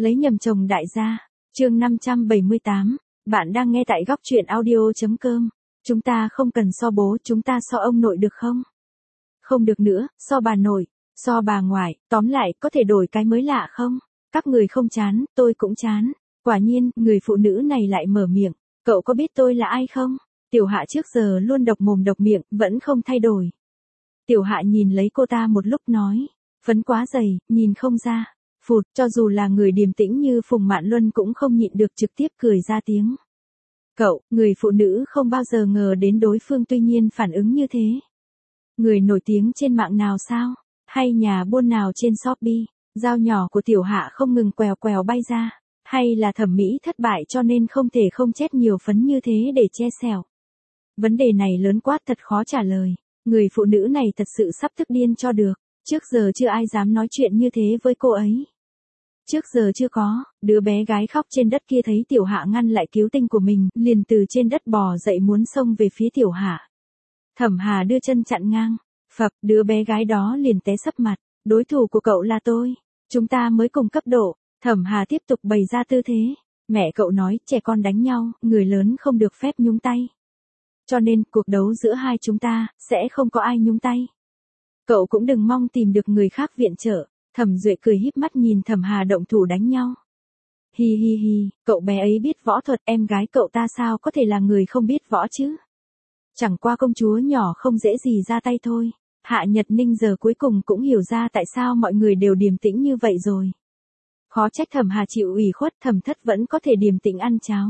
Lấy nhầm chồng đại gia. Chương 578. Bạn đang nghe tại góc truyện audio.com. Chúng ta không cần so bố, chúng ta so ông nội được không? Không được nữa, so bà nội, so bà ngoại, tóm lại có thể đổi cái mới lạ không? Các người không chán, tôi cũng chán. Quả nhiên, người phụ nữ này lại mở miệng. Cậu có biết tôi là ai không? Tiểu Hạ trước giờ luôn độc mồm độc miệng, vẫn không thay đổi. Tiểu Hạ nhìn lấy cô ta một lúc nói. Phấn quá dày, nhìn không ra. Phụt, cho dù là người điềm tĩnh như Phùng Mạn Luân cũng không nhịn được trực tiếp cười ra tiếng. Cậu, người phụ nữ không bao giờ ngờ đến đối phương tuy nhiên phản ứng như thế. Người nổi tiếng trên mạng nào sao? Hay nhà buôn nào trên Shopee? Dao nhỏ của Tiểu Hạ không ngừng quèo quèo bay ra. Hay là thẩm mỹ thất bại cho nên không thể không chết nhiều phấn như thế để che xẻo? Vấn đề này lớn quá thật khó trả lời. Người phụ nữ này thật sự sắp tức điên cho được. Trước giờ chưa ai dám nói chuyện như thế với cô ấy. Trước giờ chưa có, đứa bé gái khóc trên đất kia thấy Tiểu Hạ ngăn lại cứu tinh của mình, liền từ trên đất bò dậy muốn xông về phía Tiểu Hạ. Thẩm Hà đưa chân chặn ngang, phập, đứa bé gái đó liền té sấp mặt, đối thủ của cậu là tôi, chúng ta mới cùng cấp độ. Thẩm Hà tiếp tục bày ra tư thế, mẹ cậu nói trẻ con đánh nhau, người lớn không được phép nhúng tay. Cho nên cuộc đấu giữa hai chúng ta, sẽ không có ai nhúng tay. Cậu cũng đừng mong tìm được người khác viện trợ. Thẩm Duệ cười híp mắt nhìn Thẩm Hà động thủ đánh nhau. Hi hi hi, cậu bé ấy biết võ thuật, em gái cậu ta sao có thể là người không biết võ chứ? Chẳng qua công chúa nhỏ không dễ gì ra tay thôi. Hạ Nhật Ninh giờ cuối cùng cũng hiểu ra tại sao mọi người đều điềm tĩnh như vậy rồi. Khó trách Thẩm Hà chịu ủy khuất, Thẩm Thất vẫn có thể điềm tĩnh ăn cháo.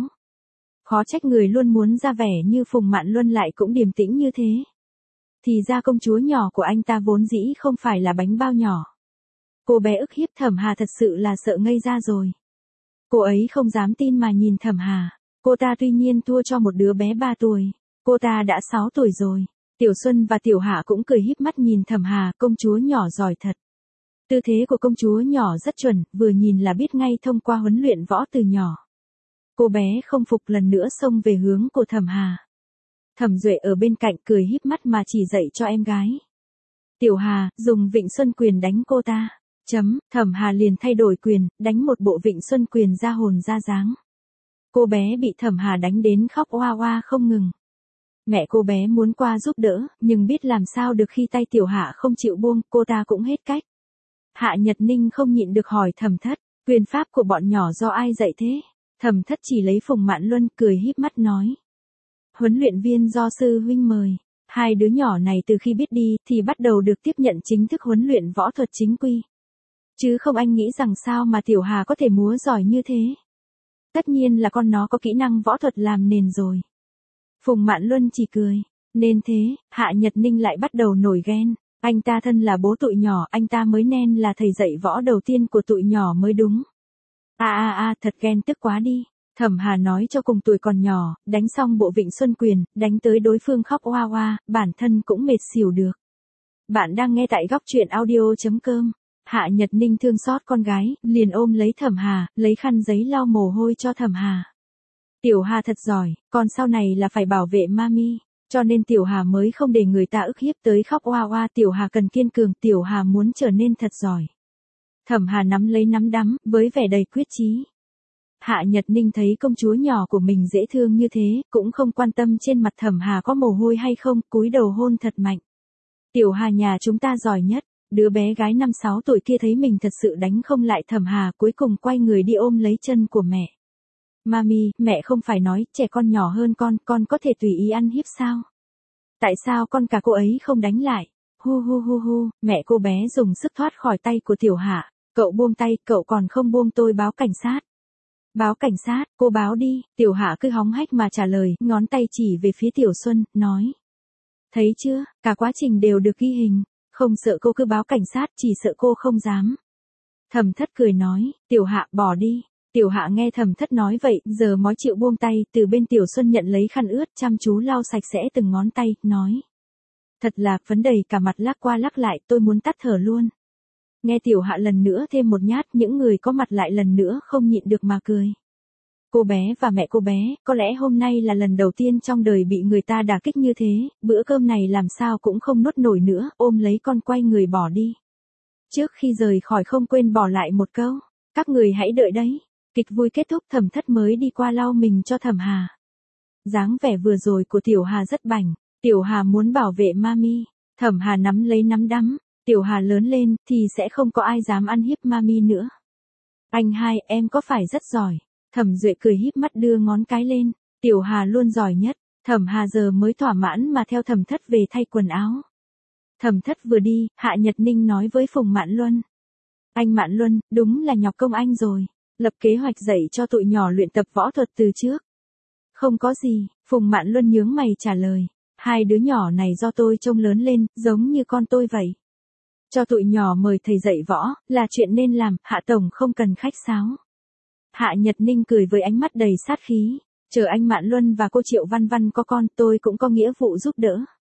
Khó trách người luôn muốn ra vẻ như Phùng Mạn Luân lại cũng điềm tĩnh như thế. Thì ra công chúa nhỏ của anh ta vốn dĩ không phải là bánh bao nhỏ. Cô bé ức hiếp Thẩm Hà thật sự là sợ ngây ra rồi. Cô ấy không dám tin mà nhìn Thẩm Hà. Cô ta tuy nhiên thua cho một đứa bé 3 tuổi. Cô ta đã 6 tuổi rồi. Tiểu Xuân và Tiểu Hạ cũng cười híp mắt nhìn Thẩm Hà, công chúa nhỏ giỏi thật. Tư thế của công chúa nhỏ rất chuẩn, vừa nhìn là biết ngay thông qua huấn luyện võ từ nhỏ. Cô bé không phục lần nữa xông về hướng của Thẩm Hà. Thẩm Duệ ở bên cạnh cười híp mắt mà chỉ dạy cho em gái. Tiểu Hà, dùng Vịnh Xuân Quyền đánh cô ta. Thẩm Hà liền thay đổi quyền, đánh một bộ Vịnh Xuân Quyền ra hồn ra dáng. Cô bé bị Thẩm Hà đánh đến khóc oa oa không ngừng. Mẹ cô bé muốn qua giúp đỡ, nhưng biết làm sao được khi tay Tiểu Hạ không chịu buông, cô ta cũng hết cách. Hạ Nhật Ninh không nhịn được hỏi Thẩm Thất, quyền pháp của bọn nhỏ do ai dạy thế? Thẩm Thất chỉ lấy Phùng Mạn Luân cười híp mắt nói. Huấn luyện viên do sư huynh mời. Hai đứa nhỏ này từ khi biết đi thì bắt đầu được tiếp nhận chính thức huấn luyện võ thuật chính quy. Chứ không anh nghĩ rằng sao mà Tiểu Hà có thể múa giỏi như thế. Tất nhiên là con nó có kỹ năng võ thuật làm nền rồi. Phùng Mạn Luân chỉ cười. Nên thế, Hạ Nhật Ninh lại bắt đầu nổi ghen. Anh ta thân là bố tụi nhỏ, anh ta mới nên là thầy dạy võ đầu tiên của tụi nhỏ mới đúng. Thật ghen tức quá đi. Thẩm Hà nói cho cùng tuổi còn nhỏ, đánh xong bộ Vịnh Xuân Quyền, đánh tới đối phương khóc oa oa, bản thân cũng mệt xỉu được. Bạn đang nghe tại góc truyện audio.com. Hạ Nhật Ninh thương xót con gái, liền ôm lấy Thẩm Hà, lấy khăn giấy lau mồ hôi cho Thẩm Hà. Tiểu Hà thật giỏi, còn sau này là phải bảo vệ mami, cho nên Tiểu Hà mới không để người ta ức hiếp tới khóc oa oa. Tiểu Hà cần kiên cường, Tiểu Hà muốn trở nên thật giỏi. Thẩm Hà nắm lấy nắm đấm, với vẻ đầy quyết chí. Hạ Nhật Ninh thấy công chúa nhỏ của mình dễ thương như thế, cũng không quan tâm trên mặt Thẩm Hà có mồ hôi hay không, cúi đầu hôn thật mạnh. Tiểu Hà nhà chúng ta giỏi nhất. Đứa bé gái 5-6 tuổi kia thấy mình thật sự đánh không lại Thẩm Hà, cuối cùng quay người đi ôm lấy chân của mẹ. Mami, mẹ không phải nói trẻ con nhỏ hơn con có thể tùy ý ăn hiếp sao? Tại sao con cả cô ấy không đánh lại? Hu, mẹ cô bé dùng sức thoát khỏi tay của Tiểu Hạ. Cậu buông tay, cậu còn không buông tôi báo cảnh sát. Báo cảnh sát, cô báo đi. Tiểu Hạ cứ hóng hách mà trả lời, ngón tay chỉ về phía Tiểu Xuân, nói. Thấy chưa, cả quá trình đều được ghi hình. Không sợ cô cứ báo cảnh sát, chỉ sợ cô không dám. Thẩm Thất cười nói, Tiểu Hạ bỏ đi. Tiểu Hạ nghe Thẩm Thất nói vậy, giờ mới chịu buông tay, từ bên Tiểu Xuân nhận lấy khăn ướt, chăm chú lau sạch sẽ từng ngón tay, nói. Thật là, phấn đầy cả mặt lắc qua lắc lại, tôi muốn tắt thở luôn. Nghe Tiểu Hạ lần nữa thêm một nhát, những người có mặt lại lần nữa không nhịn được mà cười. Cô bé và mẹ cô bé, có lẽ hôm nay là lần đầu tiên trong đời bị người ta đả kích như thế, bữa cơm này làm sao cũng không nuốt nổi nữa, ôm lấy con quay người bỏ đi. Trước khi rời khỏi không quên bỏ lại một câu, Các người hãy đợi đấy. Kịch vui kết thúc Thẩm Thất mới đi qua lau mình cho Thẩm Hà. Dáng vẻ vừa rồi của Tiểu Hà rất bảnh. Tiểu Hà muốn bảo vệ Mami. Thẩm Hà nắm lấy nắm đấm. Tiểu Hà lớn lên thì sẽ không có ai dám ăn hiếp Mami nữa. Anh hai, em có phải rất giỏi? Thẩm Duệ cười híp mắt đưa ngón cái lên. Tiểu Hà luôn giỏi nhất. Thẩm Hà giờ mới thỏa mãn mà theo Thẩm Thất về thay quần áo. Thẩm Thất vừa đi, Hạ Nhật Ninh nói với Phùng Mạn Luân. Anh Mạn Luân, đúng là nhọc công anh rồi. Lập kế hoạch dạy cho tụi nhỏ luyện tập võ thuật từ trước. Không có gì, Phùng Mạn Luân nhướng mày trả lời. Hai đứa nhỏ này do tôi trông lớn lên, giống như con tôi vậy. Cho tụi nhỏ mời thầy dạy võ, là chuyện nên làm, Hạ Tổng không cần khách sáo. Hạ Nhật Ninh cười với ánh mắt đầy sát khí. Chờ anh Mạn Luân và cô Triệu Văn Văn có con, tôi cũng có nghĩa vụ giúp đỡ.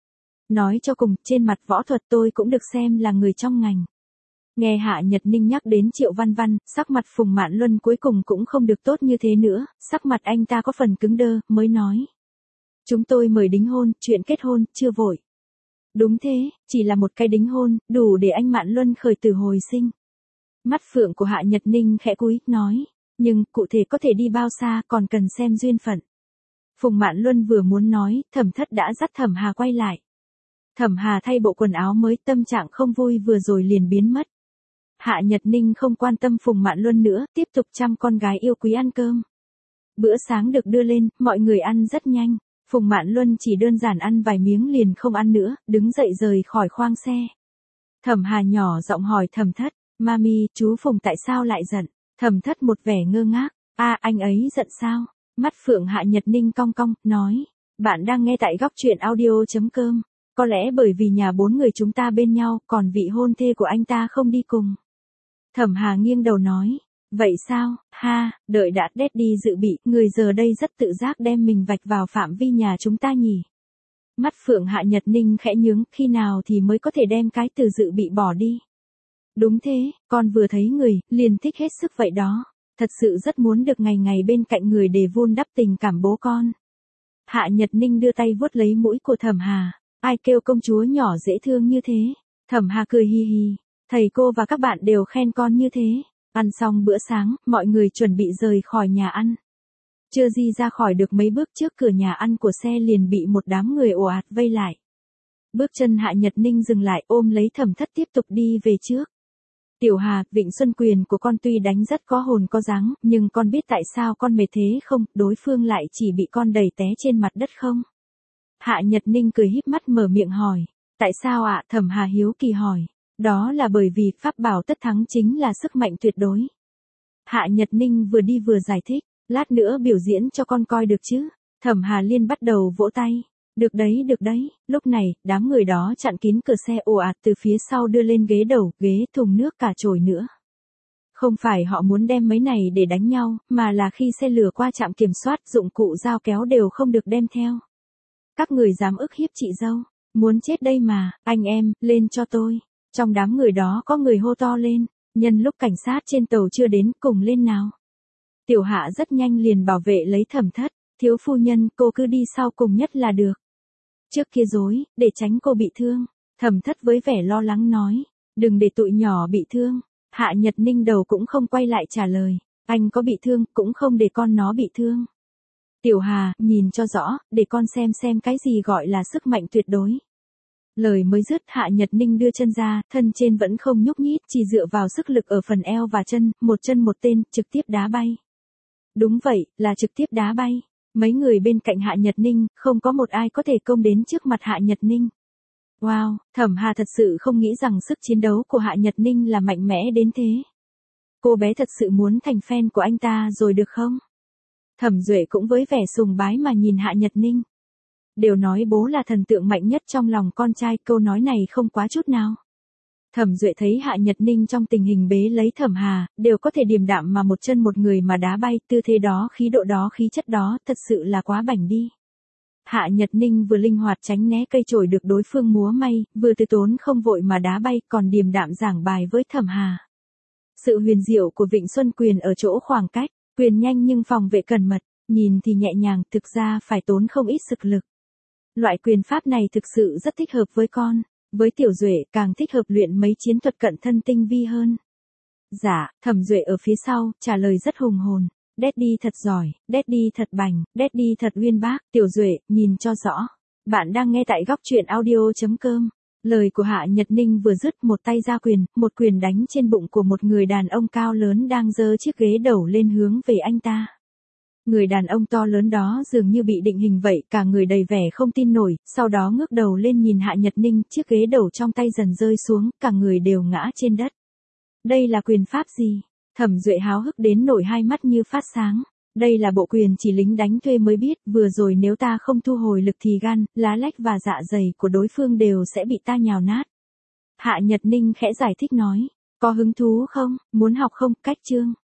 Nói cho cùng, trên mặt võ thuật tôi cũng được xem là người trong ngành. Nghe Hạ Nhật Ninh nhắc đến Triệu Văn Văn, sắc mặt Phùng Mạn Luân cuối cùng cũng không được tốt như thế nữa, sắc mặt anh ta có phần cứng đơ, mới nói. Chúng tôi mời đính hôn, chuyện kết hôn, chưa vội. Đúng thế, chỉ là một cái đính hôn, đủ để anh Mạn Luân khởi tử hồi sinh. Mắt phượng của Hạ Nhật Ninh khẽ cúi, nói. Nhưng, cụ thể có thể đi bao xa còn cần xem duyên phận. Phùng Mạn Luân vừa muốn nói, Thẩm Thất đã dắt Thẩm Hà quay lại. Thẩm Hà thay bộ quần áo mới, tâm trạng không vui vừa rồi liền biến mất. Hạ Nhật Ninh không quan tâm Phùng Mạn Luân nữa, tiếp tục chăm con gái yêu quý ăn cơm. Bữa sáng được đưa lên, mọi người ăn rất nhanh. Phùng Mạn Luân chỉ đơn giản ăn vài miếng liền không ăn nữa, đứng dậy rời khỏi khoang xe. Thẩm Hà nhỏ giọng hỏi Thẩm Thất, Mami, chú Phùng tại sao lại giận? Thẩm Thất một vẻ ngơ ngác, anh ấy giận sao? Mắt phượng Hạ Nhật Ninh cong cong, nói, bạn đang nghe tại góc truyện audio.com. Có lẽ bởi vì nhà 4 người chúng ta bên nhau, còn vị hôn thê của anh ta không đi cùng. Thẩm Hà nghiêng đầu nói, vậy sao, đợi đã Daddy dự bị, người giờ đây rất tự giác đem mình vạch vào phạm vi nhà chúng ta nhỉ. Mắt phượng Hạ Nhật Ninh khẽ nhướng, khi nào thì mới có thể đem cái từ dự bị bỏ đi. Đúng thế, con vừa thấy người, liền thích hết sức vậy đó. Thật sự rất muốn được ngày ngày bên cạnh người để vun đắp tình cảm bố con. Hạ Nhật Ninh đưa tay vuốt lấy mũi của Thẩm Hà. Ai kêu công chúa nhỏ dễ thương như thế. Thẩm Hà cười hi hi. Thầy cô và các bạn đều khen con như thế. Ăn xong bữa sáng, mọi người chuẩn bị rời khỏi nhà ăn. Chưa di ra khỏi được mấy bước trước cửa nhà ăn của xe liền bị một đám người ồ ạt vây lại. Bước chân Hạ Nhật Ninh dừng lại, ôm lấy Thẩm Thất tiếp tục đi về trước. Tiểu Hà, Vịnh Xuân Quyền của con tuy đánh rất có hồn có dáng, nhưng con biết tại sao con mệt thế không, đối phương lại chỉ bị con đẩy té trên mặt đất không? Hạ Nhật Ninh cười híp mắt mở miệng hỏi. Tại sao ạ? Thẩm Hà hiếu kỳ hỏi. Đó là bởi vì pháp bảo tất thắng chính là sức mạnh tuyệt đối. Hạ Nhật Ninh vừa đi vừa giải thích. Lát nữa biểu diễn cho con coi được chứ? Thẩm Hà Liên bắt đầu vỗ tay. Được đấy, lúc này, đám người đó chặn kín cửa xe ồ ạt từ phía sau đưa lên ghế đầu, ghế, thùng nước cả chổi nữa. Không phải họ muốn đem mấy này để đánh nhau, mà là khi xe lửa qua trạm kiểm soát, dụng cụ dao kéo đều không được đem theo. Các người dám ức hiếp chị dâu, muốn chết đây mà, anh em, lên cho tôi. Trong đám người đó có người hô to lên, nhân lúc cảnh sát trên tàu chưa đến, cùng lên nào. Tiểu Hạ rất nhanh liền bảo vệ lấy Thẩm Thất, thiếu phu nhân, cô cứ đi sau cùng nhất là được. Trước kia dối, để tránh cô bị thương. Thẩm Thất với vẻ lo lắng nói, đừng để tụi nhỏ bị thương. Hạ Nhật Ninh đầu cũng không quay lại trả lời, anh có bị thương, cũng không để con nó bị thương. Tiểu Hà, nhìn cho rõ, để con xem cái gì gọi là sức mạnh tuyệt đối. Lời mới dứt, Hạ Nhật Ninh đưa chân ra, thân trên vẫn không nhúc nhích, chỉ dựa vào sức lực ở phần eo và chân một tên, trực tiếp đá bay. Đúng vậy, là trực tiếp đá bay. Mấy người bên cạnh Hạ Nhật Ninh, không có một ai có thể công đến trước mặt Hạ Nhật Ninh. Wow, Thẩm Hà thật sự không nghĩ rằng sức chiến đấu của Hạ Nhật Ninh là mạnh mẽ đến thế. Cô bé thật sự muốn thành fan của anh ta rồi được không? Thẩm Duệ cũng với vẻ sùng bái mà nhìn Hạ Nhật Ninh. Đều nói bố là thần tượng mạnh nhất trong lòng con trai, câu nói này không quá chút nào. Thẩm Duệ thấy Hạ Nhật Ninh trong tình hình bế lấy Thẩm Hà, đều có thể điềm đạm mà một chân một người mà đá bay, tư thế đó, khí độ đó, khí chất đó, thật sự là quá bảnh đi. Hạ Nhật Ninh vừa linh hoạt tránh né cây chổi được đối phương múa may, vừa từ tốn không vội mà đá bay, còn điềm đạm giảng bài với Thẩm Hà. Sự huyền diệu của Vịnh Xuân Quyền ở chỗ khoảng cách, quyền nhanh nhưng phòng vệ cẩn mật, nhìn thì nhẹ nhàng, thực ra phải tốn không ít sức lực. Loại quyền pháp này thực sự rất thích hợp với con. Với Tiểu Duệ càng thích hợp luyện mấy chiến thuật cận thân tinh vi hơn. Dạ, Thẩm Duệ ở phía sau, trả lời rất hùng hồn. Daddy thật giỏi, Daddy thật bành, Daddy thật uyên bác, Tiểu Duệ, nhìn cho rõ. Bạn đang nghe tại góc truyện audio.com. Lời của Hạ Nhật Ninh vừa dứt, một tay ra quyền, một quyền đánh trên bụng của một người đàn ông cao lớn đang giơ chiếc ghế đầu lên hướng về anh ta. Người đàn ông to lớn đó dường như bị định hình vậy, cả người đầy vẻ không tin nổi, sau đó ngước đầu lên nhìn Hạ Nhật Ninh, chiếc ghế đầu trong tay dần rơi xuống, cả người đều ngã trên đất. Đây là quyền pháp gì? Thẩm Duệ háo hức đến nổi hai mắt như phát sáng. Đây là bộ quyền chỉ lính đánh thuê mới biết, vừa rồi nếu ta không thu hồi lực thì gan, lá lách và dạ dày của đối phương đều sẽ bị ta nhào nát. Hạ Nhật Ninh khẽ giải thích nói, có hứng thú không, muốn học không, cách chương.